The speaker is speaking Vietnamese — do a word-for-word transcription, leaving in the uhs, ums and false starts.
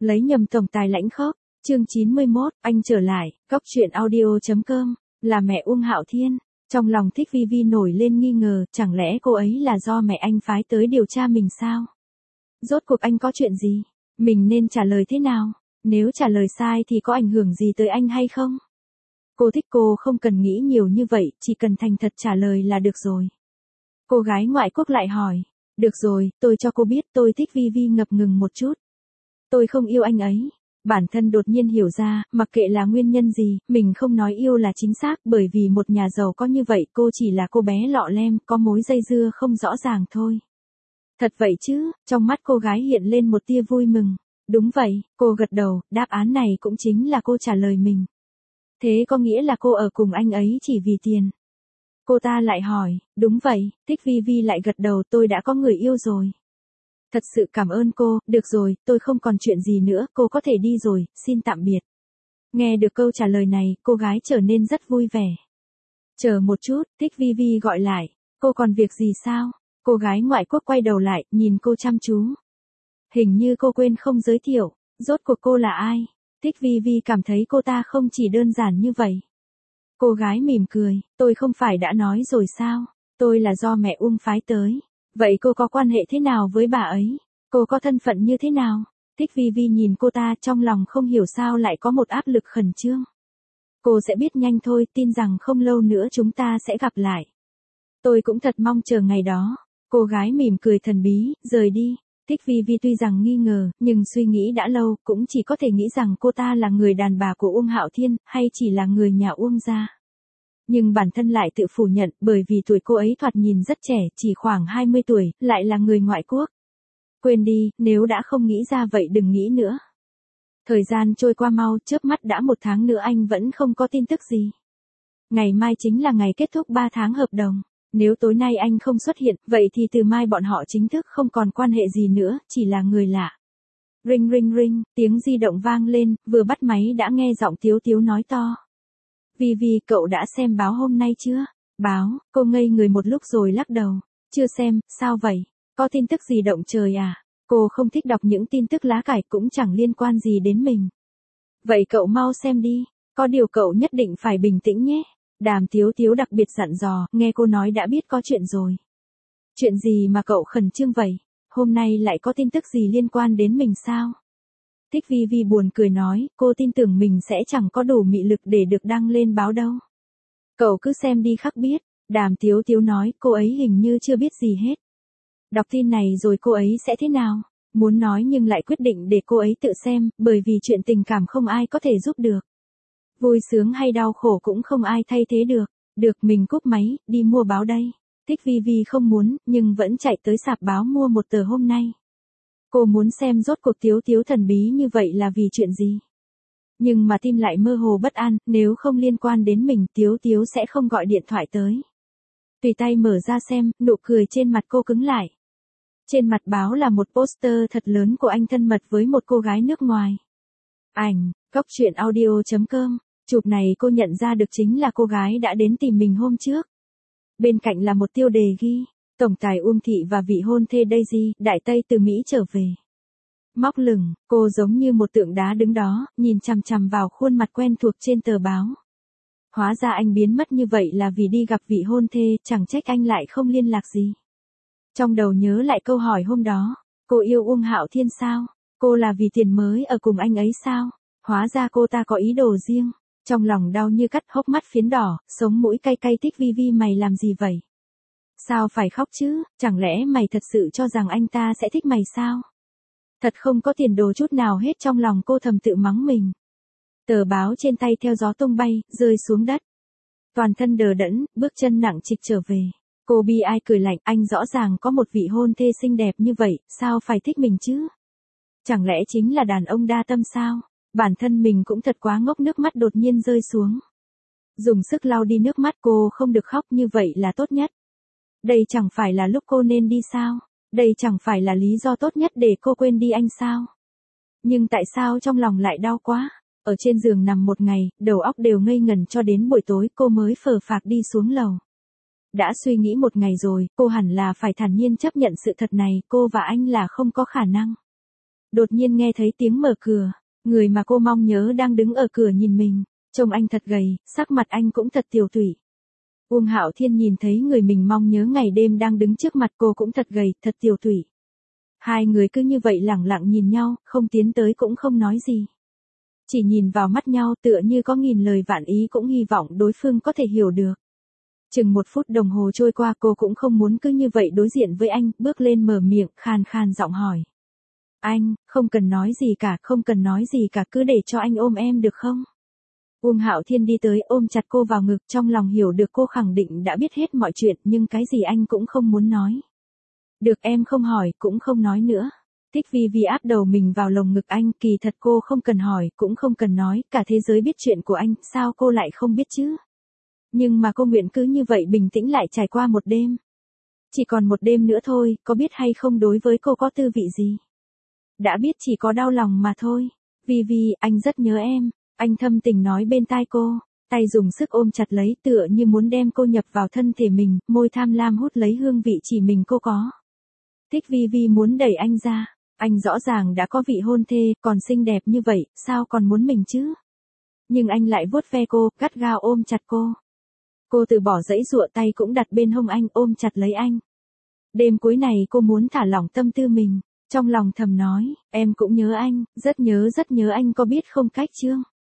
Lấy nhầm tổng tài lãnh khốc, chương chín mươi mốt, anh trở lại, góc truyện audio chấm com, là mẹ Uông Hạo Thiên. Trong lòng Thích Vi Vi nổi lên nghi ngờ, chẳng lẽ cô ấy là do mẹ anh phái tới điều tra mình sao? Rốt cuộc anh có chuyện gì? Mình nên trả lời thế nào? Nếu trả lời sai thì có ảnh hưởng gì tới anh hay không? Cô thích cô không cần nghĩ nhiều như vậy, chỉ cần thành thật trả lời là được rồi. Cô gái ngoại quốc lại hỏi. Được rồi, tôi cho cô biết tôi thích Vi Vi ngập ngừng một chút. Tôi không yêu anh ấy. Bản thân đột nhiên hiểu ra, mặc kệ là nguyên nhân gì, mình không nói yêu là chính xác, bởi vì một nhà giàu có như vậy cô chỉ là cô bé lọ lem, có mối dây dưa không rõ ràng thôi. Thật vậy chứ, trong mắt cô gái hiện lên một tia vui mừng. Đúng vậy, cô gật đầu, đáp án này cũng chính là cô trả lời mình. Thế có nghĩa là cô ở cùng anh ấy chỉ vì tiền. Cô ta lại hỏi, đúng vậy, Thích Vi Vi lại gật đầu, tôi đã có người yêu rồi. Thật sự cảm ơn cô, được rồi, tôi không còn chuyện gì nữa, cô có thể đi rồi, xin tạm biệt. Nghe được câu trả lời này, cô gái trở nên rất vui vẻ. Chờ một chút, Thích Vi Vi gọi lại, cô còn việc gì sao? Cô gái ngoại quốc quay đầu lại, nhìn cô chăm chú. Hình như cô quên không giới thiệu, rốt cuộc cô là ai? Thích Vi Vi cảm thấy cô ta không chỉ đơn giản như vậy. Cô gái mỉm cười, tôi không phải đã nói rồi sao? Tôi là do mẹ Uông phái tới. Vậy cô có quan hệ thế nào với bà ấy? Cô có thân phận như thế nào? Thích Vi Vi nhìn cô ta, trong lòng không hiểu sao lại có một áp lực khẩn trương. Cô sẽ biết nhanh thôi, tin rằng không lâu nữa chúng ta sẽ gặp lại. Tôi cũng thật mong chờ ngày đó. Cô gái mỉm cười thần bí, rời đi. Thích Vi Vi tuy rằng nghi ngờ, nhưng suy nghĩ đã lâu, cũng chỉ có thể nghĩ rằng cô ta là người đàn bà của Uông Hạo Thiên, hay chỉ là người nhà Uông gia. Nhưng bản thân lại tự phủ nhận, bởi vì tuổi cô ấy thoạt nhìn rất trẻ, chỉ khoảng hai mươi tuổi, lại là người ngoại quốc. Quên đi, nếu đã không nghĩ ra vậy đừng nghĩ nữa. Thời gian trôi qua mau, chớp mắt đã một tháng nữa anh vẫn không có tin tức gì. Ngày mai chính là ngày kết thúc ba tháng hợp đồng. Nếu tối nay anh không xuất hiện, vậy thì từ mai bọn họ chính thức không còn quan hệ gì nữa, chỉ là người lạ. Ring ring ring, tiếng di động vang lên, vừa bắt máy đã nghe giọng Tiếu Tiếu nói to. Vi Vi, cậu đã xem báo hôm nay chưa? Báo, cô ngây người một lúc rồi lắc đầu. Chưa xem, sao vậy? Có tin tức gì động trời à? Cô không thích đọc những tin tức lá cải, cũng chẳng liên quan gì đến mình. Vậy cậu mau xem đi, có điều cậu nhất định phải bình tĩnh nhé. Đàm Tiếu Tiếu đặc biệt dặn dò, nghe cô nói đã biết có chuyện rồi. Chuyện gì mà cậu khẩn trương vậy? Hôm nay lại có tin tức gì liên quan đến mình sao? Thích Vi Vi buồn cười nói, cô tin tưởng mình sẽ chẳng có đủ mị lực để được đăng lên báo đâu. Cậu cứ xem đi khắc biết. Đàm Tiếu Tiếu nói, cô ấy hình như chưa biết gì hết. Đọc tin này rồi cô ấy sẽ thế nào? Muốn nói nhưng lại quyết định để cô ấy tự xem, bởi vì chuyện tình cảm không ai có thể giúp được. Vui sướng hay đau khổ cũng không ai thay thế được. Được, mình cúp máy, đi mua báo đây. Thích Vi Vi không muốn, nhưng vẫn chạy tới sạp báo mua một tờ hôm nay. Cô muốn xem rốt cuộc Tiếu Tiếu thần bí như vậy là vì chuyện gì. Nhưng mà tim lại mơ hồ bất an, nếu không liên quan đến mình Tiếu Tiếu sẽ không gọi điện thoại tới. Tùy tay mở ra xem, nụ cười trên mặt cô cứng lại. Trên mặt báo là một poster thật lớn của anh thân mật với một cô gái nước ngoài. Ảnh, góc truyện audio chấm com, chụp này cô nhận ra được chính là cô gái đã đến tìm mình hôm trước. Bên cạnh là một tiêu đề ghi, tổng tài Uông Thị và vị hôn thê Daisy, Đại Tây từ Mỹ trở về. Móc lửng, cô giống như một tượng đá đứng đó, nhìn chằm chằm vào khuôn mặt quen thuộc trên tờ báo. Hóa ra anh biến mất như vậy là vì đi gặp vị hôn thê, chẳng trách anh lại không liên lạc gì. Trong đầu nhớ lại câu hỏi hôm đó, cô yêu Uông Hạo Thiên sao? Cô là vì tiền mới ở cùng anh ấy sao? Hóa ra cô ta có ý đồ riêng. Trong lòng đau như cắt, hốc mắt phiến đỏ, sống mũi cay cay. Thích Vi Vi, mày làm gì vậy? Sao phải khóc chứ? Chẳng lẽ mày thật sự cho rằng anh ta sẽ thích mày sao? Thật không có tiền đồ chút nào hết, trong lòng cô thầm tự mắng mình. Tờ báo trên tay theo gió tung bay, rơi xuống đất. Toàn thân đờ đẫn, bước chân nặng trịch trở về. Cô bi ai cười lạnh, anh rõ ràng có một vị hôn thê xinh đẹp như vậy, sao phải thích mình chứ? Chẳng lẽ chính là đàn ông đa tâm sao? Bản thân mình cũng thật quá ngốc, nước mắt đột nhiên rơi xuống. Dùng sức lau đi nước mắt, cô không được khóc như vậy là tốt nhất. Đây chẳng phải là lúc cô nên đi sao? Đây chẳng phải là lý do tốt nhất để cô quên đi anh sao? Nhưng tại sao trong lòng lại đau quá? Ở trên giường nằm một ngày, đầu óc đều ngây ngần cho đến buổi tối cô mới phờ phạc đi xuống lầu. Đã suy nghĩ một ngày rồi, cô hẳn là phải thản nhiên chấp nhận sự thật này, cô và anh là không có khả năng. Đột nhiên nghe thấy tiếng mở cửa, người mà cô mong nhớ đang đứng ở cửa nhìn mình, trông anh thật gầy, sắc mặt anh cũng thật tiều tụy. Uông Hạo Thiên nhìn thấy người mình mong nhớ ngày đêm đang đứng trước mặt cô cũng thật gầy, thật tiều tụy. Hai người cứ như vậy lẳng lặng nhìn nhau, không tiến tới cũng không nói gì. Chỉ nhìn vào mắt nhau tựa như có nghìn lời vạn ý cũng hy vọng đối phương có thể hiểu được. Chừng một phút đồng hồ trôi qua cô cũng không muốn cứ như vậy đối diện với anh, bước lên mở miệng, khàn khàn giọng hỏi. Anh, không cần nói gì cả, không cần nói gì cả, cứ để cho anh ôm em được không? Uông Hạo Thiên đi tới ôm chặt cô vào ngực, trong lòng hiểu được cô khẳng định đã biết hết mọi chuyện nhưng cái gì anh cũng không muốn nói. Được, em không hỏi, cũng không nói nữa. Thích Vi Vi áp đầu mình vào lồng ngực anh, kỳ thật cô không cần hỏi, cũng không cần nói, cả thế giới biết chuyện của anh, sao cô lại không biết chứ? Nhưng mà cô nguyện cứ như vậy bình tĩnh lại trải qua một đêm. Chỉ còn một đêm nữa thôi, có biết hay không đối với cô có tư vị gì? Đã biết chỉ có đau lòng mà thôi. Vi Vi, anh rất nhớ em. Anh thâm tình nói bên tai cô, tay dùng sức ôm chặt lấy tựa như muốn đem cô nhập vào thân thể mình, môi tham lam hút lấy hương vị chỉ mình cô có. Thích Vi Vi muốn đẩy anh ra, anh rõ ràng đã có vị hôn thê, còn xinh đẹp như vậy, sao còn muốn mình chứ? Nhưng anh lại vuốt ve cô, gắt gao ôm chặt cô. Cô từ bỏ dãy dụa, tay cũng đặt bên hông anh, ôm chặt lấy anh. Đêm cuối này cô muốn thả lỏng tâm tư mình, trong lòng thầm nói, em cũng nhớ anh, rất nhớ rất nhớ anh, có biết không Cách Trương?